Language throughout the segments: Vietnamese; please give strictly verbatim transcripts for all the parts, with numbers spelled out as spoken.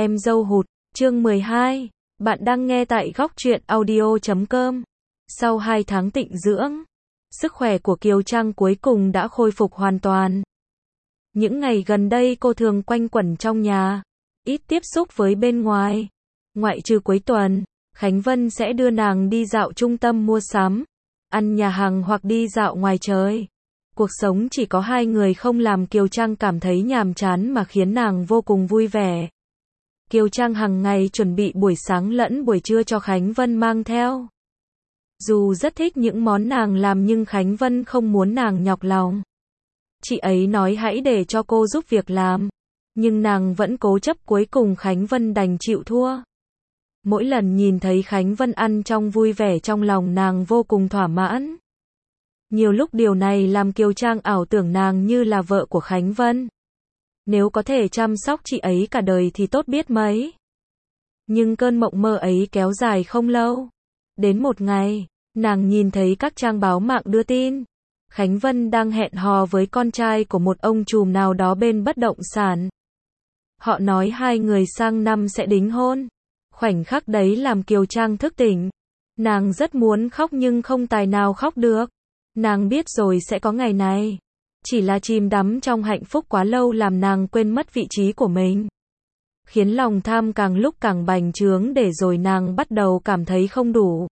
em dâu hụt, chương mười hai, bạn đang nghe tại góc truyện audio chấm com. Sau hai tháng tịnh dưỡng, sức khỏe của Kiều Trang cuối cùng đã khôi phục hoàn toàn. Những ngày gần đây cô thường quanh quẩn trong nhà, ít tiếp xúc với bên ngoài. Ngoại trừ cuối tuần, Khánh Vân sẽ đưa nàng đi dạo trung tâm mua sắm, ăn nhà hàng hoặc đi dạo ngoài trời. Cuộc sống chỉ có hai người không làm Kiều Trang cảm thấy nhàm chán mà khiến nàng vô cùng vui vẻ. Kiều Trang hàng ngày chuẩn bị buổi sáng lẫn buổi trưa cho Khánh Vân mang theo. Dù rất thích những món nàng làm nhưng Khánh Vân không muốn nàng nhọc lòng. Chị ấy nói hãy để cho cô giúp việc làm, nhưng nàng vẫn cố chấp, cuối cùng Khánh Vân đành chịu thua. Mỗi lần nhìn thấy Khánh Vân ăn trong vui vẻ, trong lòng nàng vô cùng thỏa mãn. Nhiều lúc điều này làm Kiều Trang ảo tưởng nàng như là vợ của Khánh Vân. Nếu có thể chăm sóc chị ấy cả đời thì tốt biết mấy. Nhưng cơn mộng mơ ấy kéo dài không lâu. Đến một ngày, nàng nhìn thấy các trang báo mạng đưa tin. Khánh Vân đang hẹn hò với con trai của một ông trùm nào đó bên bất động sản. Họ nói hai người sang năm sẽ đính hôn. Khoảnh khắc đấy làm Kiều Trang thức tỉnh. Nàng rất muốn khóc nhưng không tài nào khóc được. Nàng biết rồi sẽ có ngày này. Chỉ là chìm đắm trong hạnh phúc quá lâu làm nàng quên mất vị trí của mình. Khiến lòng tham càng lúc càng bành trướng, để rồi nàng bắt đầu cảm thấy không đủ.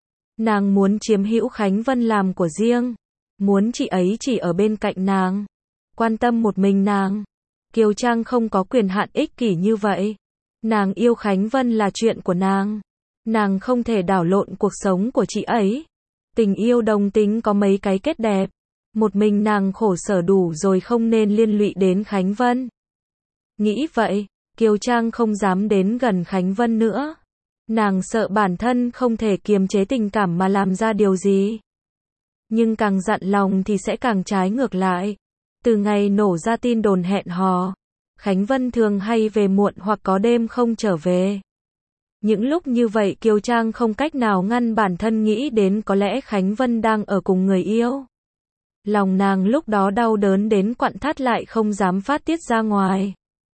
Nàng muốn chiếm hữu Khánh Vân làm của riêng. Muốn chị ấy chỉ ở bên cạnh nàng, quan tâm một mình nàng. Kiều Trang không có quyền hạn ích kỷ như vậy. Nàng yêu Khánh Vân là chuyện của nàng. Nàng không thể đảo lộn cuộc sống của chị ấy. Tình yêu đồng tính có mấy cái kết đẹp. Một mình nàng khổ sở đủ rồi, không nên liên lụy đến Khánh Vân. Nghĩ vậy, Kiều Trang không dám đến gần Khánh Vân nữa. Nàng sợ bản thân không thể kiềm chế tình cảm mà làm ra điều gì. Nhưng càng dặn lòng thì sẽ càng trái ngược lại. Từ ngày nổ ra tin đồn hẹn hò, Khánh Vân thường hay về muộn hoặc có đêm không trở về. Những lúc như vậy Kiều Trang không cách nào ngăn bản thân nghĩ đến có lẽ Khánh Vân đang ở cùng người yêu. Lòng nàng lúc đó đau đớn đến quặn thắt, lại không dám phát tiết ra ngoài.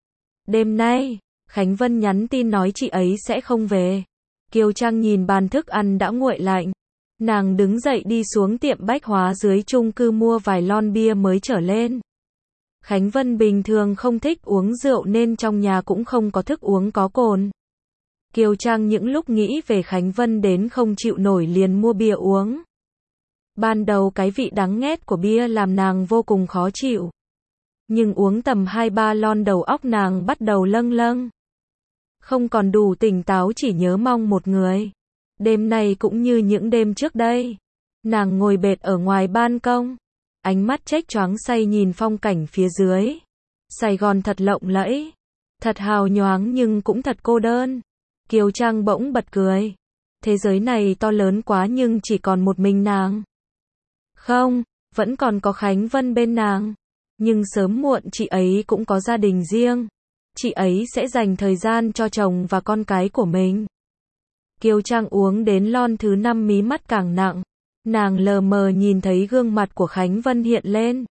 Đêm nay, Khánh Vân nhắn tin nói chị ấy sẽ không về. Kiều Trang nhìn bàn thức ăn đã nguội lạnh. Nàng đứng dậy đi xuống tiệm bách hóa dưới chung cư mua vài lon bia mới trở lên. Khánh Vân bình thường không thích uống rượu nên trong nhà cũng không có thức uống có cồn. Kiều Trang những lúc nghĩ về Khánh Vân đến không chịu nổi liền mua bia uống. Ban đầu cái vị đắng nghét của bia làm nàng vô cùng khó chịu. Nhưng uống tầm hai ba lon đầu óc nàng bắt đầu lâng lâng. Không còn đủ tỉnh táo, chỉ nhớ mong một người. Đêm nay cũng như những đêm trước đây. Nàng ngồi bệt ở ngoài ban công. Ánh mắt chếch choáng say nhìn phong cảnh phía dưới. Sài Gòn thật lộng lẫy. Thật hào nhoáng nhưng cũng thật cô đơn. Kiều Trang bỗng bật cười. Thế giới này to lớn quá nhưng chỉ còn một mình nàng. Không, vẫn còn có Khánh Vân bên nàng. Nhưng sớm muộn chị ấy cũng có gia đình riêng. Chị ấy sẽ dành thời gian cho chồng và con cái của mình. Kiều Trang uống đến lon thứ năm mí mắt càng nặng. Nàng lờ mờ nhìn thấy gương mặt của Khánh Vân hiện lên.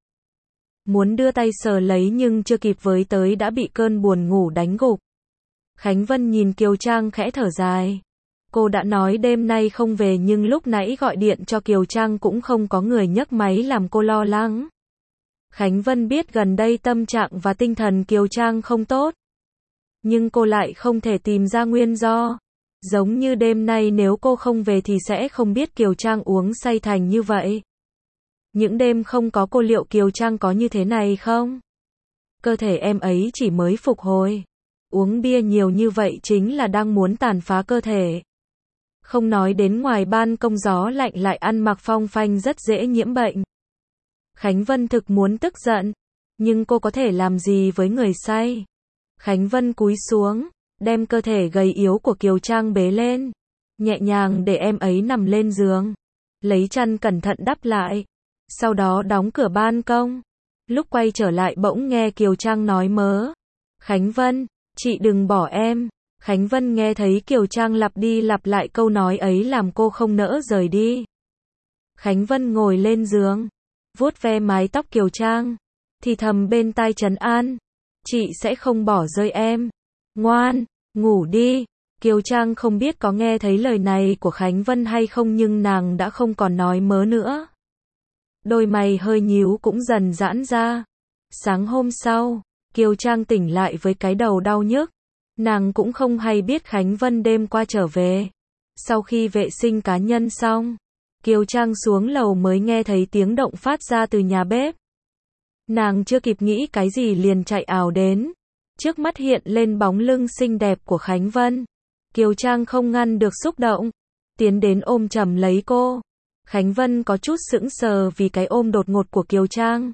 Muốn đưa tay sờ lấy nhưng chưa kịp với tới đã bị cơn buồn ngủ đánh gục. Khánh Vân nhìn Kiều Trang khẽ thở dài. Cô đã nói đêm nay không về nhưng lúc nãy gọi điện cho Kiều Trang cũng không có người nhấc máy làm cô lo lắng. Khánh Vân biết gần đây tâm trạng và tinh thần Kiều Trang không tốt. Nhưng cô lại không thể tìm ra nguyên do. Giống như đêm nay nếu cô không về thì sẽ không biết Kiều Trang uống say thành như vậy. Những đêm không có cô liệu Kiều Trang có như thế này không? Cơ thể em ấy chỉ mới phục hồi. Uống bia nhiều như vậy chính là đang muốn tàn phá cơ thể. Không nói đến ngoài ban công gió lạnh lại ăn mặc phong phanh rất dễ nhiễm bệnh. Khánh Vân thực muốn tức giận. Nhưng cô có thể làm gì với người say? Khánh Vân cúi xuống, đem cơ thể gầy yếu của Kiều Trang bế lên. Nhẹ nhàng để em ấy nằm lên giường. Lấy chăn cẩn thận đắp lại. Sau đó đóng cửa ban công. Lúc quay trở lại bỗng nghe Kiều Trang nói mớ. Khánh Vân, chị đừng bỏ em. Khánh Vân nghe thấy Kiều Trang lặp đi lặp lại câu nói ấy làm cô không nỡ rời đi. Khánh Vân ngồi lên giường, vuốt ve mái tóc Kiều Trang, thì thầm bên tai trấn an. Chị sẽ không bỏ rơi em. Ngoan, ngủ đi. Kiều Trang không biết có nghe thấy lời này của Khánh Vân hay không nhưng nàng đã không còn nói mớ nữa. Đôi mày hơi nhíu cũng dần giãn ra. Sáng hôm sau, Kiều Trang tỉnh lại với cái đầu đau nhức. Nàng cũng không hay biết Khánh Vân đêm qua trở về. Sau khi vệ sinh cá nhân xong, Kiều Trang xuống lầu mới nghe thấy tiếng động phát ra từ nhà bếp. Nàng chưa kịp nghĩ cái gì liền chạy ào đến. Trước mắt hiện lên bóng lưng xinh đẹp của Khánh Vân. Kiều Trang không ngăn được xúc động, tiến đến ôm chầm lấy cô. Khánh Vân có chút sững sờ vì cái ôm đột ngột của Kiều Trang.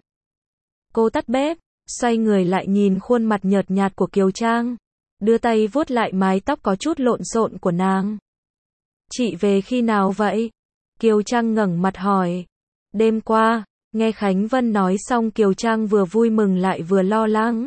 Cô tắt bếp, xoay người lại nhìn khuôn mặt nhợt nhạt của Kiều Trang, đưa tay vuốt lại mái tóc có chút lộn xộn của nàng. Chị về khi nào vậy? Kiều Trang ngẩng mặt hỏi. Đêm qua. Nghe Khánh Vân nói xong Kiều Trang vừa vui mừng lại vừa lo lắng.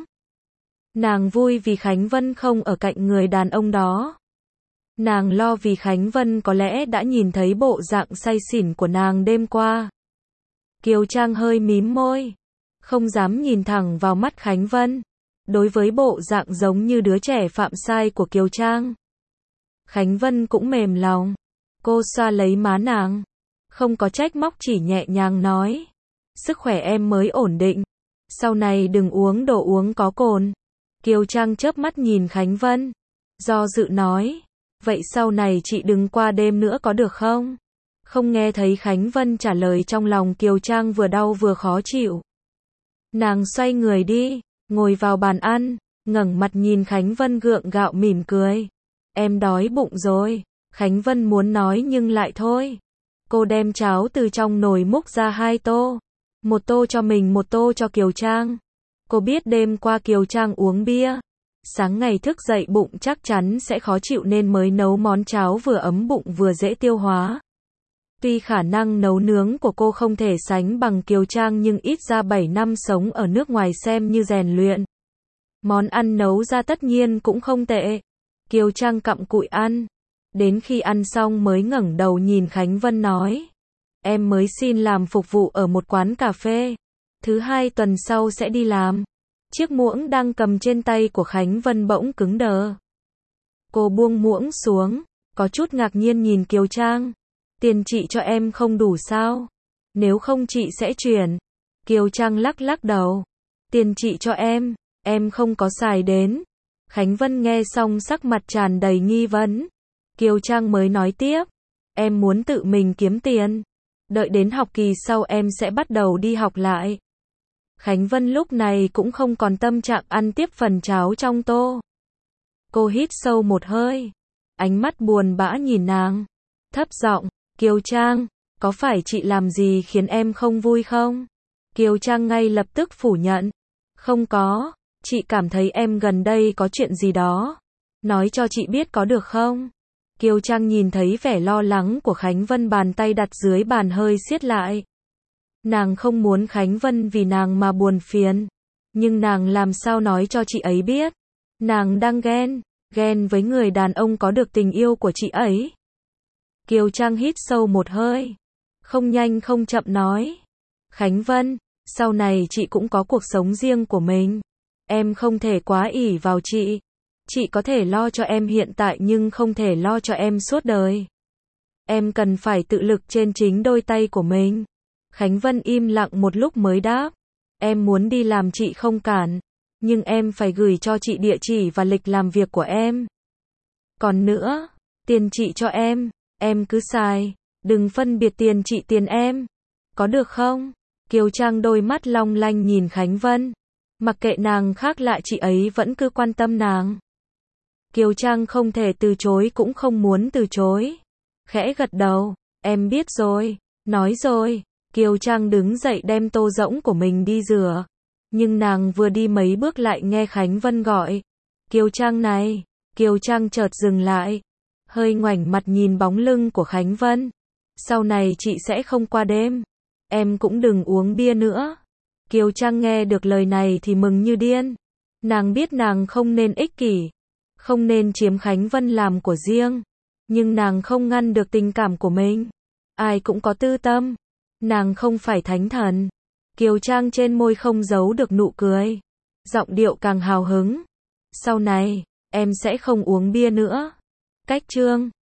Nàng vui vì Khánh Vân không ở cạnh người đàn ông đó. Nàng lo vì Khánh Vân có lẽ đã nhìn thấy bộ dạng say xỉn của nàng đêm qua. Kiều Trang hơi mím môi, không dám nhìn thẳng vào mắt Khánh Vân. Đối với bộ dạng giống như đứa trẻ phạm sai của Kiều Trang, Khánh Vân cũng mềm lòng. Cô xoa lấy má nàng, không có trách móc chỉ nhẹ nhàng nói. Sức khỏe em mới ổn định. Sau này đừng uống đồ uống có cồn. Kiều Trang chớp mắt nhìn Khánh Vân, do dự nói. Vậy sau này chị đừng qua đêm nữa có được không? Không nghe thấy Khánh Vân trả lời trong lòng Kiều Trang vừa đau vừa khó chịu. Nàng xoay người đi, ngồi vào bàn ăn, ngẩng mặt nhìn Khánh Vân gượng gạo mỉm cười. Em đói bụng rồi. Khánh Vân muốn nói nhưng lại thôi. Cô đem cháo từ trong nồi múc ra hai tô. Một tô cho mình, một tô cho Kiều Trang. Cô biết đêm qua Kiều Trang uống bia. Sáng ngày thức dậy bụng chắc chắn sẽ khó chịu nên mới nấu món cháo vừa ấm bụng vừa dễ tiêu hóa. Tuy khả năng nấu nướng của cô không thể sánh bằng Kiều Trang nhưng ít ra bảy năm sống ở nước ngoài xem như rèn luyện. Món ăn nấu ra tất nhiên cũng không tệ. Kiều Trang cặm cụi ăn. Đến khi ăn xong mới ngẩng đầu nhìn Khánh Vân nói. Em mới xin làm phục vụ ở một quán cà phê. Thứ hai tuần sau sẽ đi làm. Chiếc muỗng đang cầm trên tay của Khánh Vân bỗng cứng đờ. Cô buông muỗng xuống, có chút ngạc nhiên nhìn Kiều Trang. Tiền chị cho em không đủ sao? Nếu không chị sẽ chuyển. Kiều Trang lắc lắc đầu. Tiền chị cho em, em không có xài đến. Khánh Vân nghe xong sắc mặt tràn đầy nghi vấn. Kiều Trang mới nói tiếp. Em muốn tự mình kiếm tiền. Đợi đến học kỳ sau em sẽ bắt đầu đi học lại. Khánh Vân lúc này cũng không còn tâm trạng ăn tiếp phần cháo trong tô. Cô hít sâu một hơi. Ánh mắt buồn bã nhìn nàng. Thấp giọng, Kiều Trang, có phải chị làm gì khiến em không vui không? Kiều Trang ngay lập tức phủ nhận. Không có, chị cảm thấy em gần đây có chuyện gì đó. Nói cho chị biết có được không? Kiều Trang nhìn thấy vẻ lo lắng của Khánh Vân, bàn tay đặt dưới bàn hơi siết lại. Nàng không muốn Khánh Vân vì nàng mà buồn phiền. Nhưng nàng làm sao nói cho chị ấy biết? Nàng đang ghen, ghen với người đàn ông có được tình yêu của chị ấy. Kiều Trang hít sâu một hơi. Không nhanh không chậm nói. Khánh Vân, sau này chị cũng có cuộc sống riêng của mình. Em không thể quá ỷ vào chị. Chị có thể lo cho em hiện tại nhưng không thể lo cho em suốt đời. Em cần phải tự lực trên chính đôi tay của mình. Khánh Vân im lặng một lúc mới đáp. Em muốn đi làm chị không cản. Nhưng em phải gửi cho chị địa chỉ và lịch làm việc của em. Còn nữa, tiền chị cho em, em cứ xài. Đừng phân biệt tiền chị tiền em. Có được không? Kiều Trang đôi mắt long lanh nhìn Khánh Vân. Mặc kệ nàng khác lạ chị ấy vẫn cứ quan tâm nàng. Kiều Trang không thể từ chối cũng không muốn từ chối. Khẽ gật đầu. Em biết rồi. Nói rồi. Kiều Trang đứng dậy đem tô rỗng của mình đi rửa. Nhưng nàng vừa đi mấy bước lại nghe Khánh Vân gọi. Kiều Trang này. Kiều Trang chợt dừng lại. Hơi ngoảnh mặt nhìn bóng lưng của Khánh Vân. Sau này chị sẽ không qua đêm. Em cũng đừng uống bia nữa. Kiều Trang nghe được lời này thì mừng như điên. Nàng biết nàng không nên ích kỷ. Không nên chiếm Khánh Vân làm của riêng. Nhưng nàng không ngăn được tình cảm của mình. Ai cũng có tư tâm. Nàng không phải thánh thần. Kiều Trang trên môi không giấu được nụ cười. Giọng điệu càng hào hứng. Sau này, Em sẽ không uống bia nữa. Cách chương